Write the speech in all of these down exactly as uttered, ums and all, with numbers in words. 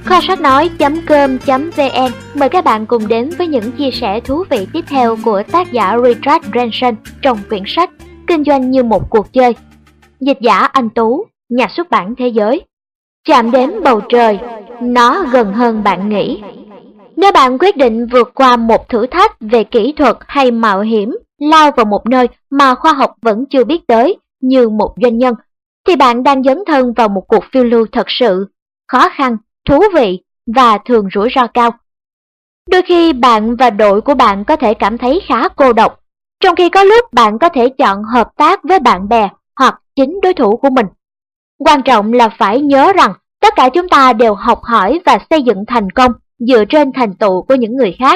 Kho sách nói.com.vn mời các bạn cùng đến với những chia sẻ thú vị tiếp theo của tác giả Richard Branson trong quyển sách Kinh doanh như một cuộc chơi. Dịch giả Anh Tú, nhà xuất bản Thế Giới. Chạm đến bầu trời, nó gần hơn bạn nghĩ. Nếu bạn quyết định vượt qua một thử thách về kỹ thuật hay mạo hiểm, lao vào một nơi mà khoa học vẫn chưa biết tới như một doanh nhân, thì bạn đang dấn thân vào một cuộc phiêu lưu thật sự, khó khăn, thú vị và thường rủi ro cao. Đôi khi bạn và đội của bạn có thể cảm thấy khá cô độc, trong khi có lúc bạn có thể chọn hợp tác với bạn bè hoặc chính đối thủ của mình. Quan trọng là phải nhớ rằng tất cả chúng ta đều học hỏi và xây dựng thành công dựa trên thành tựu của những người khác.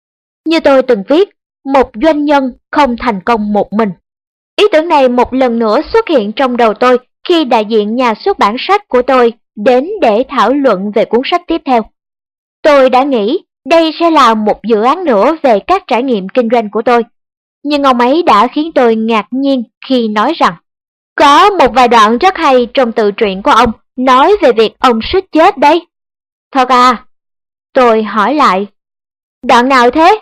Như tôi từng viết, một doanh nhân không thành công một mình. Ý tưởng này một lần nữa xuất hiện trong đầu tôi khi đại diện nhà xuất bản sách của tôi đến để thảo luận về cuốn sách tiếp theo. Tôi đã nghĩ đây sẽ là một dự án nữa về các trải nghiệm kinh doanh của tôi. Nhưng ông ấy đã khiến tôi ngạc nhiên khi nói rằng có một vài đoạn rất hay trong tự truyện của ông nói về việc ông suýt chết đấy. Thật à? Tôi hỏi lại. Đoạn nào thế?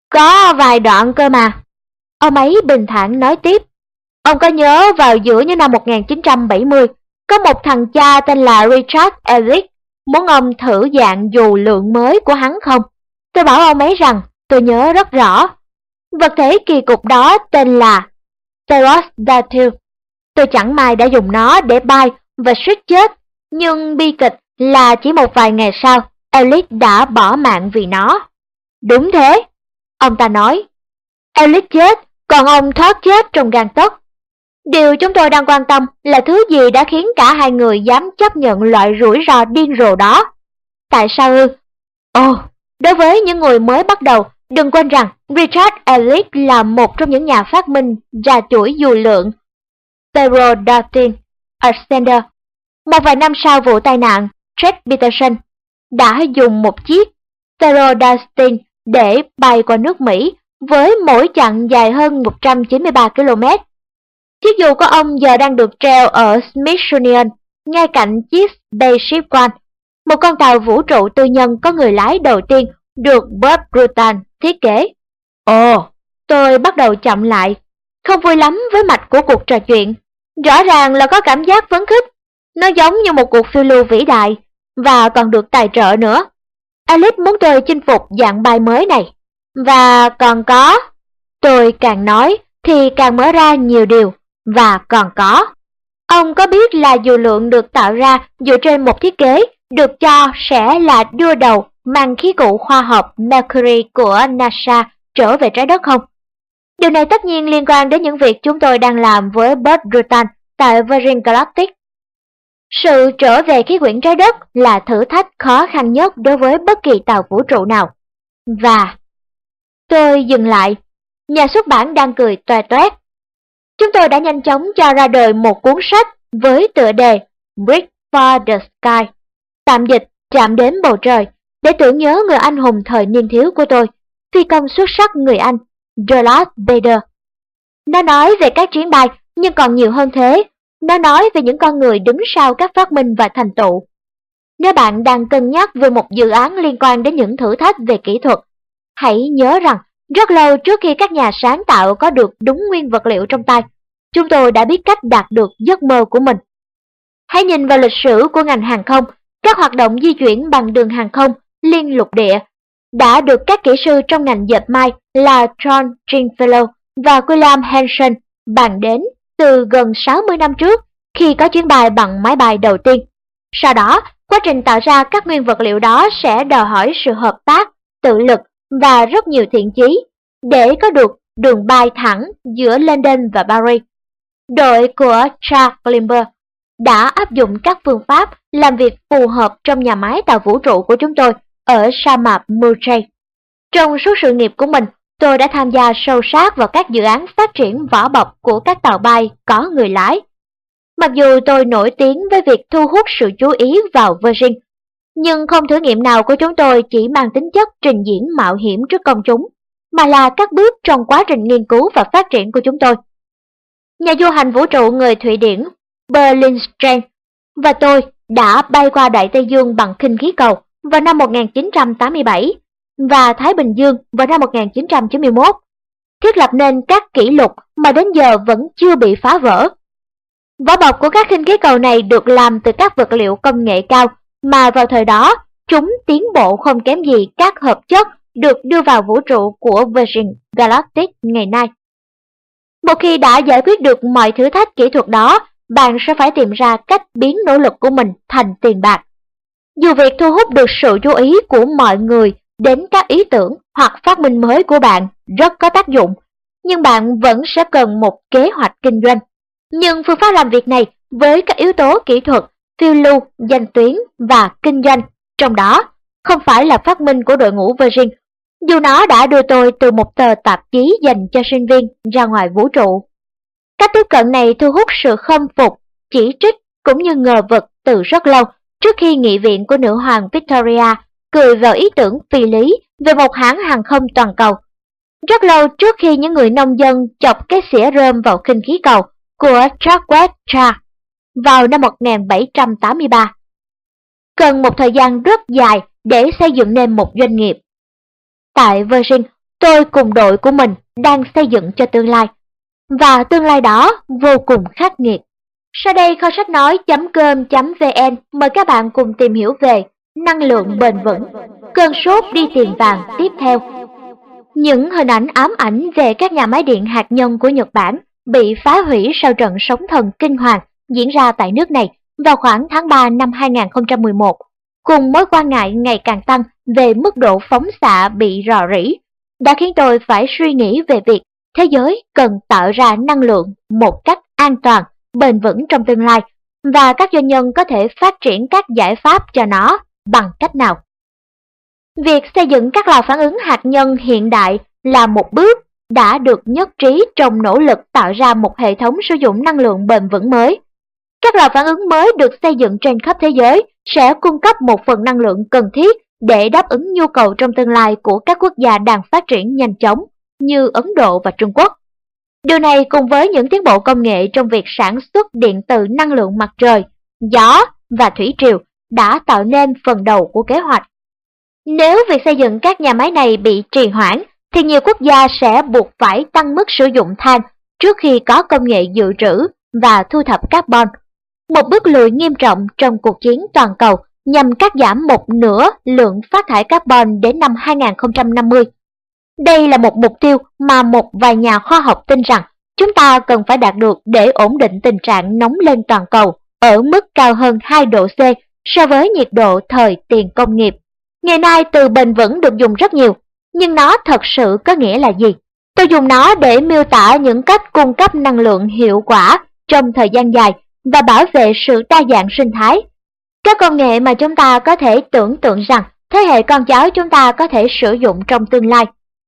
Có vài đoạn cơ mà. Ông ấy bình thản nói tiếp. Ông có nhớ vào giữa những năm một nghìn chín trăm bảy mươi, có một thằng cha tên là Richard Ellis muốn ông thử dạng dù lượng mới của hắn không? Tôi bảo ông ấy rằng tôi nhớ rất rõ. Vật thể kỳ cục đó tên là Pterodactyl. Tôi chẳng may đã dùng nó để bay và suýt chết, nhưng bi kịch là chỉ một vài ngày sau, Ellis đã bỏ mạng vì nó. Đúng thế, ông ta nói. Ellis chết, còn ông thoát chết trong gang tấc. Điều chúng tôi đang quan tâm là thứ gì đã khiến cả hai người dám chấp nhận loại rủi ro điên rồ đó. Tại sao ư? Ồ, đối với những người mới bắt đầu, đừng quên rằng Richard Ellis là một trong những nhà phát minh ra chuỗi dù lượng Pterodactyl Ascender. Một vài năm sau vụ tai nạn, Fred Peterson đã dùng một chiếc Pterodactyl để bay qua nước Mỹ với mỗi chặng dài hơn một trăm chín mươi ba ki lô mét. Chiếc dù của ông giờ đang được treo ở Smithsonian, ngay cạnh chiếc Spaceship One, một con tàu vũ trụ tư nhân có người lái đầu tiên được Bob Rutan thiết kế. Ồ, tôi bắt đầu chậm lại, không vui lắm với mạch của cuộc trò chuyện. Rõ ràng là có cảm giác phấn khích, nó giống như một cuộc phiêu lưu vĩ đại, và còn được tài trợ nữa. Alice muốn tôi chinh phục dạng bay mới này. Và còn có, tôi càng nói thì càng mở ra nhiều điều, và còn có. Ông có biết là dù lượng được tạo ra dựa trên một thiết kế được cho sẽ là đưa đầu mang khí cụ khoa học Mercury của NASA trở về trái đất không? Điều này tất nhiên liên quan đến những việc chúng tôi đang làm với Bob Rutan tại Virgin Galactic. Sự trở về khí quyển trái đất là thử thách khó khăn nhất đối với bất kỳ tàu vũ trụ nào. Và tôi dừng lại. Nhà xuất bản đang cười toe toét. Chúng tôi đã nhanh chóng cho ra đời một cuốn sách với tựa đề Reach for the Sky, tạm dịch chạm đến bầu trời, để tưởng nhớ người anh hùng thời niên thiếu của tôi, phi công xuất sắc người Anh, Gerald Bader. Nó nói về các chuyến bay, nhưng còn nhiều hơn thế, nó nói về những con người đứng sau các phát minh và thành tựu. Nếu bạn đang cân nhắc về một dự án liên quan đến những thử thách về kỹ thuật, hãy nhớ rằng rất lâu trước khi các nhà sáng tạo có được đúng nguyên vật liệu trong tay, chúng tôi đã biết cách đạt được giấc mơ của mình. Hãy nhìn vào lịch sử của ngành hàng không, các hoạt động di chuyển bằng đường hàng không liên lục địa đã được các kỹ sư trong ngành dệt may là John Stringfellow và William Hanson bàn đến từ gần sáu mươi năm trước, khi có chuyến bay bằng máy bay đầu tiên. Sau đó, quá trình tạo ra các nguyên vật liệu đó sẽ đòi hỏi sự hợp tác, tự lực và rất nhiều thiện chí để có được đường bay thẳng giữa London và Paris. Đội của Charles Lindbergh đã áp dụng các phương pháp làm việc phù hợp trong nhà máy tàu vũ trụ của chúng tôi ở sa mạc Murray. Trong suốt sự nghiệp của mình, tôi đã tham gia sâu sát vào các dự án phát triển vỏ bọc của các tàu bay có người lái. Mặc dù tôi nổi tiếng với việc thu hút sự chú ý vào Virgin, nhưng không thử nghiệm nào của chúng tôi chỉ mang tính chất trình diễn mạo hiểm trước công chúng, mà là các bước trong quá trình nghiên cứu và phát triển của chúng tôi. Nhà du hành vũ trụ người Thụy Điển Berlin Strange và tôi đã bay qua Đại Tây Dương bằng khinh khí cầu vào năm một nghìn chín trăm tám mươi bảy và Thái Bình Dương vào năm một nghìn chín trăm chín mươi mốt, thiết lập nên các kỷ lục mà đến giờ vẫn chưa bị phá vỡ. Vỏ bọc của các khinh khí cầu này được làm từ các vật liệu công nghệ cao mà vào thời đó chúng tiến bộ không kém gì các hợp chất được đưa vào vũ trụ của Virgin Galactic ngày nay. Một khi đã giải quyết được mọi thử thách kỹ thuật đó, bạn sẽ phải tìm ra cách biến nỗ lực của mình thành tiền bạc. Dù việc thu hút được sự chú ý của mọi người đến các ý tưởng hoặc phát minh mới của bạn rất có tác dụng, nhưng bạn vẫn sẽ cần một kế hoạch kinh doanh. Nhưng phương pháp làm việc này với các yếu tố kỹ thuật, phiêu lưu, danh tuyến và kinh doanh trong đó không phải là phát minh của đội ngũ Virgin, dù nó đã đưa tôi từ một tờ tạp chí dành cho sinh viên ra ngoài vũ trụ. Cách tiếp cận này thu hút sự khâm phục, chỉ trích cũng như ngờ vực từ rất lâu trước khi nghị viện của nữ hoàng Victoria cười vào ý tưởng phi lý về một hãng hàng không toàn cầu. Rất lâu trước khi những người nông dân chọc cái xỉa rơm vào khinh khí cầu của Jacques Chirac vào năm một nghìn bảy trăm tám mươi ba. Cần một thời gian rất dài để xây dựng nên một doanh nghiệp. Tại Virgin, tôi cùng đội của mình đang xây dựng cho tương lai, và tương lai đó vô cùng khắc nghiệt. Sau đây kho sách nói.com.vn mời các bạn cùng tìm hiểu về năng lượng bền vững, cơn sốt đi tìm vàng tiếp theo. Những hình ảnh ám ảnh về các nhà máy điện hạt nhân của Nhật Bản bị phá hủy sau trận sóng thần kinh hoàng diễn ra tại nước này vào khoảng tháng ba năm hai nghìn không trăm mười một, cùng mối quan ngại ngày càng tăng về mức độ phóng xạ bị rò rỉ, đã khiến tôi phải suy nghĩ về việc thế giới cần tạo ra năng lượng một cách an toàn, bền vững trong tương lai, và các doanh nhân có thể phát triển các giải pháp cho nó bằng cách nào. Việc xây dựng các lò phản ứng hạt nhân hiện đại là một bước đã được nhất trí trong nỗ lực tạo ra một hệ thống sử dụng năng lượng bền vững mới. Các lò phản ứng mới được xây dựng trên khắp thế giới sẽ cung cấp một phần năng lượng cần thiết để đáp ứng nhu cầu trong tương lai của các quốc gia đang phát triển nhanh chóng như Ấn Độ và Trung Quốc. Điều này cùng với những tiến bộ công nghệ trong việc sản xuất điện từ năng lượng mặt trời, gió và thủy triều đã tạo nên phần đầu của kế hoạch. Nếu việc xây dựng các nhà máy này bị trì hoãn, thì nhiều quốc gia sẽ buộc phải tăng mức sử dụng than trước khi có công nghệ dự trữ và thu thập carbon. Một bước lùi nghiêm trọng trong cuộc chiến toàn cầu nhằm cắt giảm một nửa lượng phát thải carbon đến năm hai nghìn không trăm năm mươi. Đây là một mục tiêu mà một vài nhà khoa học tin rằng chúng ta cần phải đạt được để ổn định tình trạng nóng lên toàn cầu ở mức cao hơn hai độ C so với nhiệt độ thời tiền công nghiệp. Ngày nay từ bền vững được dùng rất nhiều, nhưng nó thật sự có nghĩa là gì? Tôi dùng nó để miêu tả những cách cung cấp năng lượng hiệu quả trong thời gian dài và bảo vệ sự đa dạng sinh thái. Các công nghệ mà chúng ta có thể tưởng tượng rằng thế hệ con cháu chúng ta có thể sử dụng trong tương lai.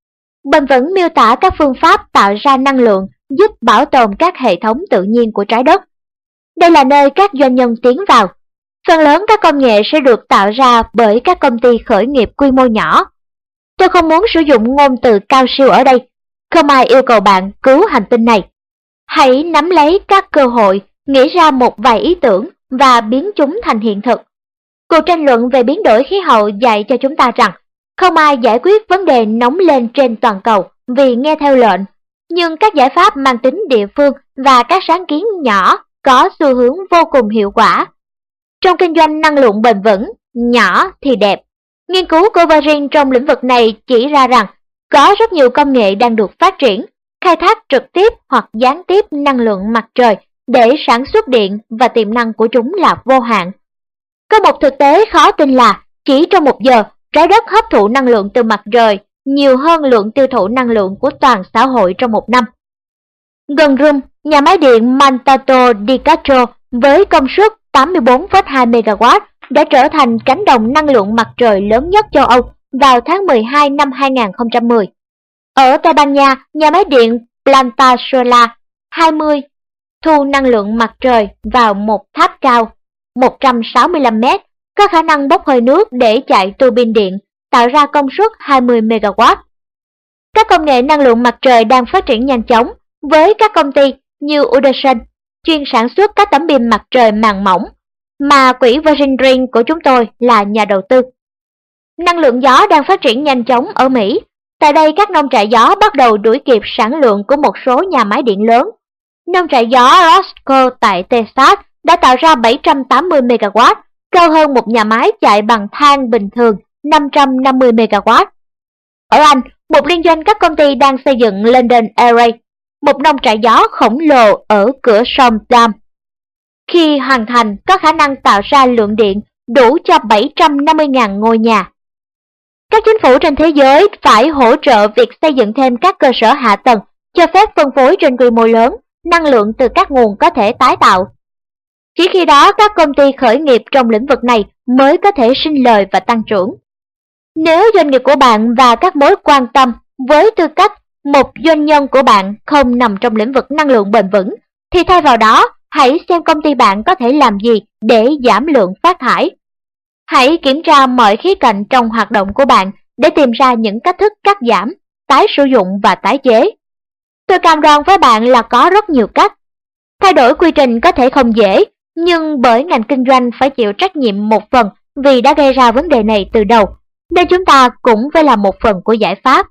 Bền vững miêu tả các phương pháp tạo ra năng lượng giúp bảo tồn các hệ thống tự nhiên của trái đất. Đây là nơi các doanh nhân tiến vào. Phần lớn các công nghệ sẽ được tạo ra bởi các công ty khởi nghiệp quy mô nhỏ. Tôi không muốn sử dụng ngôn từ cao siêu ở đây. Không ai yêu cầu bạn cứu hành tinh này. Hãy nắm lấy các cơ hội, nghĩ ra một vài ý tưởng và biến chúng thành hiện thực. Cuộc tranh luận về biến đổi khí hậu dạy cho chúng ta rằng không ai giải quyết vấn đề nóng lên trên toàn cầu vì nghe theo lệnh, nhưng các giải pháp mang tính địa phương và các sáng kiến nhỏ có xu hướng vô cùng hiệu quả. Trong kinh doanh năng lượng bền vững, nhỏ thì đẹp. Nghiên cứu của Virgin trong lĩnh vực này chỉ ra rằng có rất nhiều công nghệ đang được phát triển, khai thác trực tiếp hoặc gián tiếp năng lượng mặt trời để sản xuất điện, và tiềm năng của chúng là vô hạn. Có một thực tế khó tin là chỉ trong một giờ, trái đất hấp thụ năng lượng từ mặt trời nhiều hơn lượng tiêu thụ năng lượng của toàn xã hội trong một năm. Gần Rome, nhà máy điện Montalto di Castro với công suất tám mươi bốn phẩy hai mê ga oát đã trở thành cánh đồng năng lượng mặt trời lớn nhất châu Âu vào tháng mười hai năm hai nghìn không trăm mười. Ở Tây Ban Nha, nhà máy điện Planta Solar hai mươi thu năng lượng mặt trời vào một tháp cao một trăm sáu mươi lăm mét, có khả năng bốc hơi nước để chạy tua bin điện, tạo ra công suất hai mươi mê ga oát. Các công nghệ năng lượng mặt trời đang phát triển nhanh chóng với các công ty như Udison, chuyên sản xuất các tấm pin mặt trời màng mỏng, mà quỹ Virgin Green của chúng tôi là nhà đầu tư. Năng lượng gió đang phát triển nhanh chóng ở Mỹ. Tại đây, các nông trại gió bắt đầu đuổi kịp sản lượng của một số nhà máy điện lớn. Nông trại gió Roscoe tại Texas đã tạo ra bảy trăm tám mươi mê ga oát, cao hơn một nhà máy chạy bằng than bình thường năm trăm năm mươi mê ga oát. Ở Anh, một liên doanh các công ty đang xây dựng London Array, một nông trại gió khổng lồ ở cửa sông Dam. Khi hoàn thành, có khả năng tạo ra lượng điện đủ cho bảy trăm năm mươi nghìn ngôi nhà. Các chính phủ trên thế giới phải hỗ trợ việc xây dựng thêm các cơ sở hạ tầng cho phép phân phối trên quy mô lớn năng lượng từ các nguồn có thể tái tạo. Chỉ khi đó các công ty khởi nghiệp trong lĩnh vực này mới có thể sinh lời và tăng trưởng. Nếu doanh nghiệp của bạn và các mối quan tâm với tư cách một doanh nhân của bạn không nằm trong lĩnh vực năng lượng bền vững, thì thay vào đó, hãy xem công ty bạn có thể làm gì để giảm lượng phát thải. Hãy kiểm tra mọi khía cạnh trong hoạt động của bạn để tìm ra những cách thức cắt giảm, tái sử dụng và tái chế. Tôi cam đoan với bạn là có rất nhiều cách. Thay đổi quy trình có thể không dễ, nhưng bởi ngành kinh doanh phải chịu trách nhiệm một phần vì đã gây ra vấn đề này từ đầu, nên chúng ta cũng phải là một phần của giải pháp.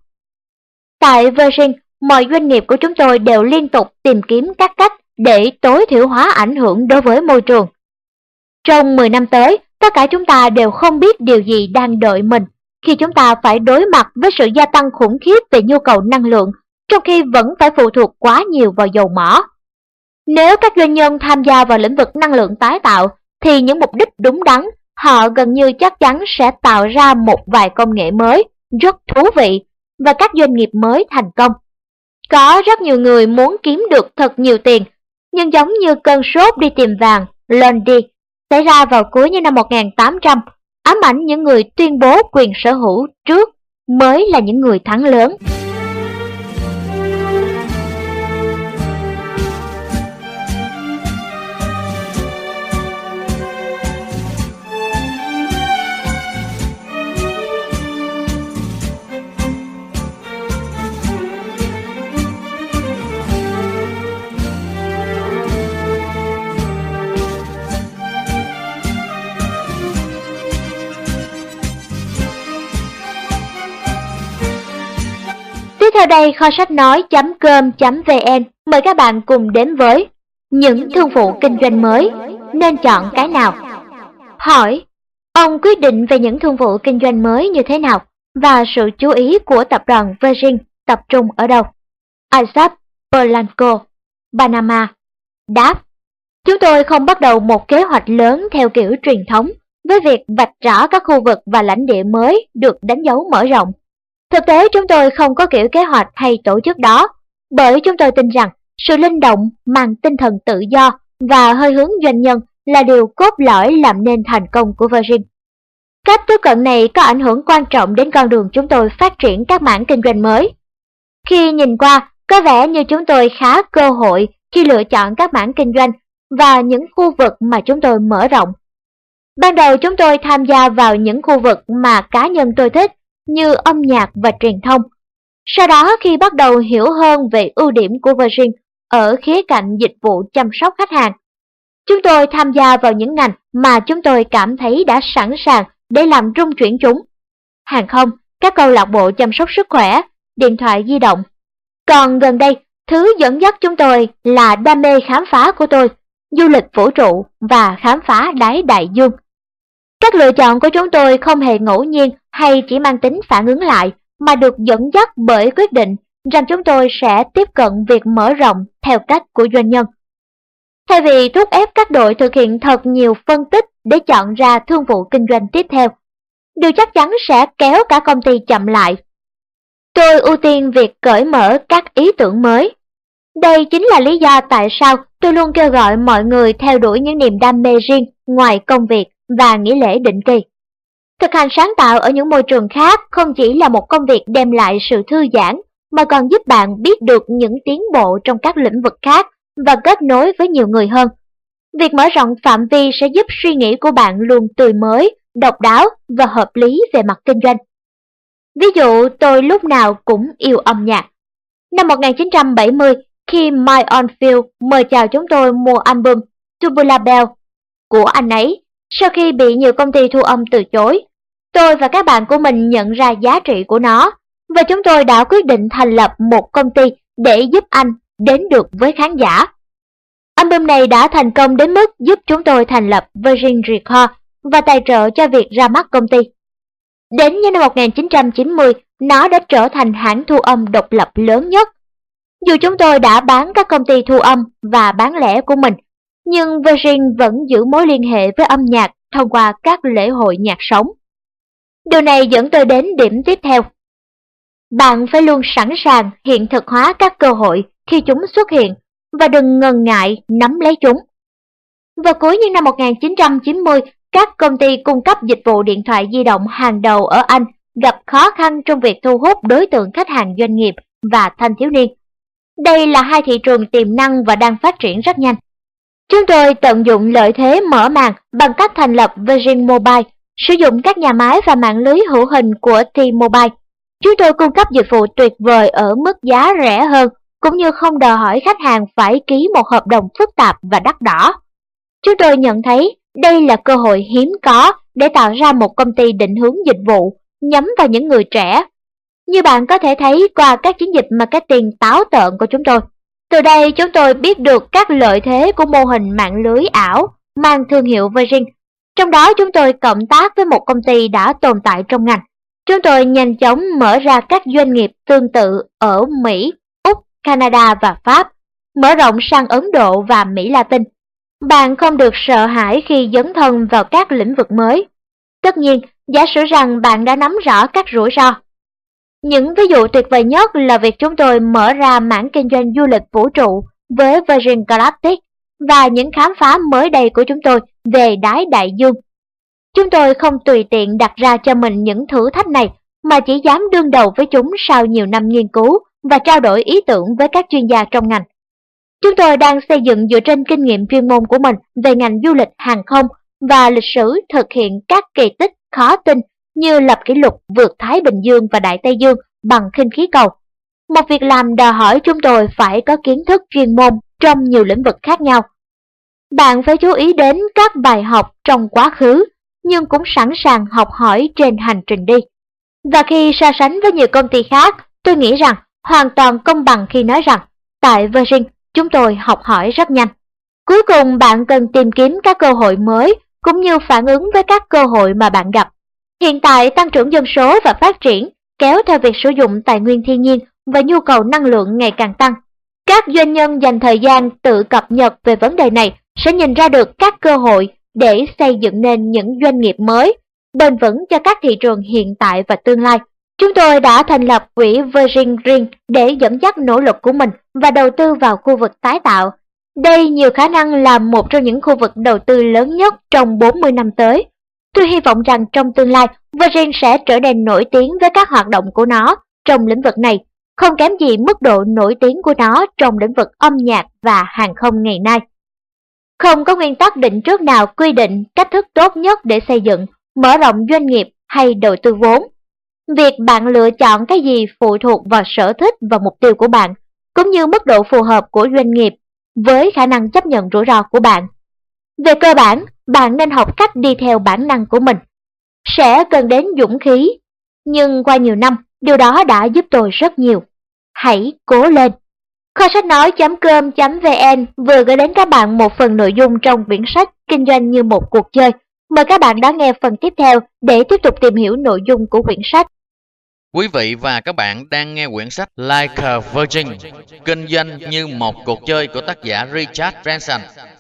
Tại Virgin, mọi doanh nghiệp của chúng tôi đều liên tục tìm kiếm các cách để tối thiểu hóa ảnh hưởng đối với môi trường. Trong mười năm tới, tất cả chúng ta đều không biết điều gì đang đợi mình khi chúng ta phải đối mặt với sự gia tăng khủng khiếp về nhu cầu năng lượng, trong khi vẫn phải phụ thuộc quá nhiều vào dầu mỏ. Nếu các doanh nhân tham gia vào lĩnh vực năng lượng tái tạo, thì những mục đích đúng đắn, họ gần như chắc chắn sẽ tạo ra một vài công nghệ mới, rất thú vị, và các doanh nghiệp mới thành công. Có rất nhiều người muốn kiếm được thật nhiều tiền, nhưng giống như cơn sốt đi tìm vàng, Lundy, xảy ra vào cuối những năm một nghìn tám trăm, ám ảnh những người tuyên bố quyền sở hữu trước mới là những người thắng lớn. Tiếp theo đây, kho sách nói chấm com chấm vn mời các bạn cùng đến với những thương vụ kinh doanh mới, nên chọn cái nào? Hỏi, ông quyết định về những thương vụ kinh doanh mới như thế nào và sự chú ý của tập đoàn Virgin tập trung ở đâu? Isaac Polanco, Panama. Đáp, chúng tôi không bắt đầu một kế hoạch lớn theo kiểu truyền thống với việc vạch rõ các khu vực và lãnh địa mới được đánh dấu mở rộng. Thực tế chúng tôi không có kiểu kế hoạch hay tổ chức đó, bởi chúng tôi tin rằng sự linh động mang tinh thần tự do và hơi hướng doanh nhân là điều cốt lõi làm nên thành công của Virgin. Cách tiếp cận này có ảnh hưởng quan trọng đến con đường chúng tôi phát triển các mảng kinh doanh mới. Khi nhìn qua, có vẻ như chúng tôi khá cơ hội khi lựa chọn các mảng kinh doanh và những khu vực mà chúng tôi mở rộng. Ban đầu chúng tôi tham gia vào những khu vực mà cá nhân tôi thích, như âm nhạc và truyền thông. Sau đó khi bắt đầu hiểu hơn về ưu điểm của Virgin ở khía cạnh dịch vụ chăm sóc khách hàng, chúng tôi tham gia vào những ngành mà chúng tôi cảm thấy đã sẵn sàng để làm rung chuyển chúng. Hàng không, các câu lạc bộ chăm sóc sức khỏe, điện thoại di động. Còn gần đây, thứ dẫn dắt chúng tôi là đam mê khám phá của tôi, du lịch vũ trụ và khám phá đáy đại dương. Các lựa chọn của chúng tôi không hề ngẫu nhiên hay chỉ mang tính phản ứng lại, mà được dẫn dắt bởi quyết định rằng chúng tôi sẽ tiếp cận việc mở rộng theo cách của doanh nhân. Thay vì thúc ép các đội thực hiện thật nhiều phân tích để chọn ra thương vụ kinh doanh tiếp theo, điều chắc chắn sẽ kéo cả công ty chậm lại. Tôi ưu tiên việc cởi mở các ý tưởng mới. Đây chính là lý do tại sao tôi luôn kêu gọi mọi người theo đuổi những niềm đam mê riêng ngoài công việc và nghỉ lễ định kỳ. Thực hành sáng tạo ở những môi trường khác không chỉ là một công việc đem lại sự thư giãn, mà còn giúp bạn biết được những tiến bộ trong các lĩnh vực khác và kết nối với nhiều người hơn. Việc mở rộng phạm vi sẽ giúp suy nghĩ của bạn luôn tươi mới, độc đáo và hợp lý về mặt kinh doanh. Ví dụ, tôi lúc nào cũng yêu âm nhạc. Năm một nghìn chín trăm bảy mươi, khi Mike Oldfield mời chào chúng tôi mua album Tubular Bells của anh ấy, sau khi bị nhiều công ty thu âm từ chối, tôi và các bạn của mình nhận ra giá trị của nó, và chúng tôi đã quyết định thành lập một công ty để giúp anh đến được với khán giả. Album này đã thành công đến mức giúp chúng tôi thành lập Virgin Records và tài trợ cho việc ra mắt công ty. Đến những năm một nghìn chín trăm chín mươi, nó đã trở thành hãng thu âm độc lập lớn nhất. Dù chúng tôi đã bán các công ty thu âm và bán lẻ của mình, nhưng Virgin vẫn giữ mối liên hệ với âm nhạc thông qua các lễ hội nhạc sống. Điều này dẫn tôi đến điểm tiếp theo. Bạn phải luôn sẵn sàng hiện thực hóa các cơ hội khi chúng xuất hiện và đừng ngần ngại nắm lấy chúng. Vào cuối những năm một nghìn chín trăm chín mươi, các công ty cung cấp dịch vụ điện thoại di động hàng đầu ở Anh gặp khó khăn trong việc thu hút đối tượng khách hàng doanh nghiệp và thanh thiếu niên. Đây là hai thị trường tiềm năng và đang phát triển rất nhanh. Chúng tôi tận dụng lợi thế mở màn bằng cách thành lập Virgin Mobile, sử dụng các nhà máy và mạng lưới hữu hình của T-Mobile. Chúng tôi cung cấp dịch vụ tuyệt vời ở mức giá rẻ hơn, cũng như không đòi hỏi khách hàng phải ký một hợp đồng phức tạp và đắt đỏ. Chúng tôi nhận thấy đây là cơ hội hiếm có để tạo ra một công ty định hướng dịch vụ nhắm vào những người trẻ. Như bạn có thể thấy qua các chiến dịch marketing táo tợn của chúng tôi. Từ đây chúng tôi biết được các lợi thế của mô hình mạng lưới ảo mang thương hiệu Virgin. Trong đó chúng tôi cộng tác với một công ty đã tồn tại trong ngành. Chúng tôi nhanh chóng mở ra các doanh nghiệp tương tự ở Mỹ, Úc, Canada và Pháp, mở rộng sang Ấn Độ và Mỹ Latin. Bạn không được sợ hãi khi dấn thân vào các lĩnh vực mới. Tất nhiên, giả sử rằng bạn đã nắm rõ các rủi ro. Những ví dụ tuyệt vời nhất là việc chúng tôi mở ra mảng kinh doanh du lịch vũ trụ với Virgin Galactic và những khám phá mới đây của chúng tôi về đáy đại dương. Chúng tôi không tùy tiện đặt ra cho mình những thử thách này, mà chỉ dám đương đầu với chúng sau nhiều năm nghiên cứu và trao đổi ý tưởng với các chuyên gia trong ngành. Chúng tôi đang xây dựng dựa trên kinh nghiệm chuyên môn của mình về ngành du lịch hàng không và lịch sử thực hiện các kỳ tích khó tin như lập kỷ lục vượt Thái Bình Dương và Đại Tây Dương bằng khinh khí cầu. Một việc làm đòi hỏi chúng tôi phải có kiến thức chuyên môn trong nhiều lĩnh vực khác nhau. Bạn phải chú ý đến các bài học trong quá khứ, nhưng cũng sẵn sàng học hỏi trên hành trình đi. Và khi so sánh với nhiều công ty khác, tôi nghĩ rằng hoàn toàn công bằng khi nói rằng tại Virgin chúng tôi học hỏi rất nhanh. Cuối cùng bạn cần tìm kiếm các cơ hội mới cũng như phản ứng với các cơ hội mà bạn gặp. Hiện tại tăng trưởng dân số và phát triển kéo theo việc sử dụng tài nguyên thiên nhiên và nhu cầu năng lượng ngày càng tăng. Các doanh nhân dành thời gian tự cập nhật về vấn đề này sẽ nhìn ra được các cơ hội để xây dựng nên những doanh nghiệp mới, bền vững cho các thị trường hiện tại và tương lai. Chúng tôi đã thành lập quỹ Virgin Green để dẫn dắt nỗ lực của mình và đầu tư vào khu vực tái tạo. Đây nhiều khả năng là một trong những khu vực đầu tư lớn nhất trong bốn mươi năm tới. Tôi hy vọng rằng trong tương lai, Virgin sẽ trở nên nổi tiếng với các hoạt động của nó trong lĩnh vực này, không kém gì mức độ nổi tiếng của nó trong lĩnh vực âm nhạc và hàng không ngày nay. Không có nguyên tắc định trước nào quy định cách thức tốt nhất để xây dựng, mở rộng doanh nghiệp hay đầu tư vốn. Việc bạn lựa chọn cái gì phụ thuộc vào sở thích và mục tiêu của bạn, cũng như mức độ phù hợp của doanh nghiệp với khả năng chấp nhận rủi ro của bạn. Về cơ bản, bạn nên học cách đi theo bản năng của mình. Sẽ cần đến dũng khí, nhưng qua nhiều năm, điều đó đã giúp tôi rất nhiều. Hãy cố lên! Kho sách nói chấm com chấm vn vừa gửi đến các bạn một phần nội dung trong quyển sách Kinh doanh như một cuộc chơi. Mời các bạn đón nghe phần tiếp theo để tiếp tục tìm hiểu nội dung của quyển sách. Quý vị và các bạn đang nghe quyển sách Like a Virgin, Kinh doanh như một cuộc chơi của tác giả Richard Branson.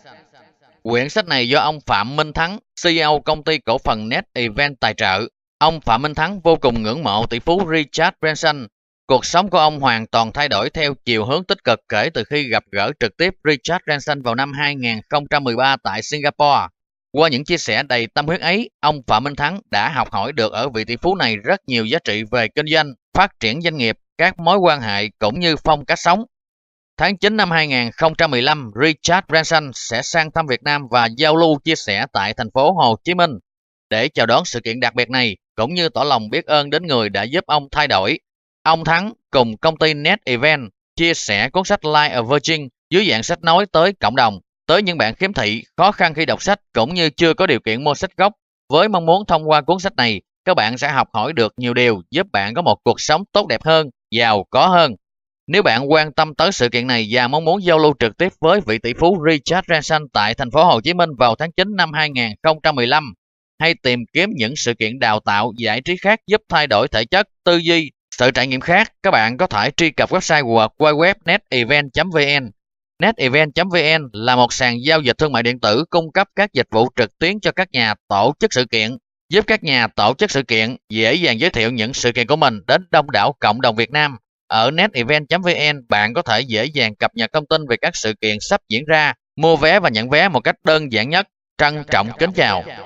Quyển sách này do ông Phạm Minh Thắng, xê e ô công ty cổ phần Net Event tài trợ. Ông Phạm Minh Thắng vô cùng ngưỡng mộ tỷ phú Richard Branson. Cuộc sống của ông hoàn toàn thay đổi theo chiều hướng tích cực kể từ khi gặp gỡ trực tiếp Richard Branson vào năm hai nghìn không trăm mười ba tại Singapore. Qua những chia sẻ đầy tâm huyết ấy, ông Phạm Minh Thắng đã học hỏi được ở vị tỷ phú này rất nhiều giá trị về kinh doanh, phát triển doanh nghiệp, các mối quan hệ cũng như phong cách sống. Tháng chín năm hai nghìn không trăm mười lăm, Richard Branson sẽ sang thăm Việt Nam và giao lưu chia sẻ tại thành phố Hồ Chí Minh. Để chào đón sự kiện đặc biệt này, cũng như tỏ lòng biết ơn đến người đã giúp ông thay đổi, ông Thắng cùng công ty Net Event chia sẻ cuốn sách Like a Virgin dưới dạng sách nói tới cộng đồng, tới những bạn khiếm thị, khó khăn khi đọc sách cũng như chưa có điều kiện mua sách gốc, với mong muốn thông qua cuốn sách này các bạn sẽ học hỏi được nhiều điều giúp bạn có một cuộc sống tốt đẹp hơn, giàu có hơn. Nếu bạn quan tâm tới sự kiện này và mong muốn giao lưu trực tiếp với vị tỷ phú Richard Branson tại thành phố Hồ Chí Minh vào tháng chín năm hai nghìn không trăm mười lăm, hay tìm kiếm những sự kiện đào tạo giải trí khác giúp thay đổi thể chất, tư duy, sự trải nghiệm khác, các bạn có thể truy cập website w w w chấm netevent chấm v n. netevent chấm v n là một sàn giao dịch thương mại điện tử cung cấp các dịch vụ trực tuyến cho các nhà tổ chức sự kiện, giúp các nhà tổ chức sự kiện dễ dàng giới thiệu những sự kiện của mình đến đông đảo cộng đồng Việt Nam. Ở netevent chấm v n, bạn có thể dễ dàng cập nhật thông tin về các sự kiện sắp diễn ra, mua vé và nhận vé một cách đơn giản nhất. Trân trọng kính chào.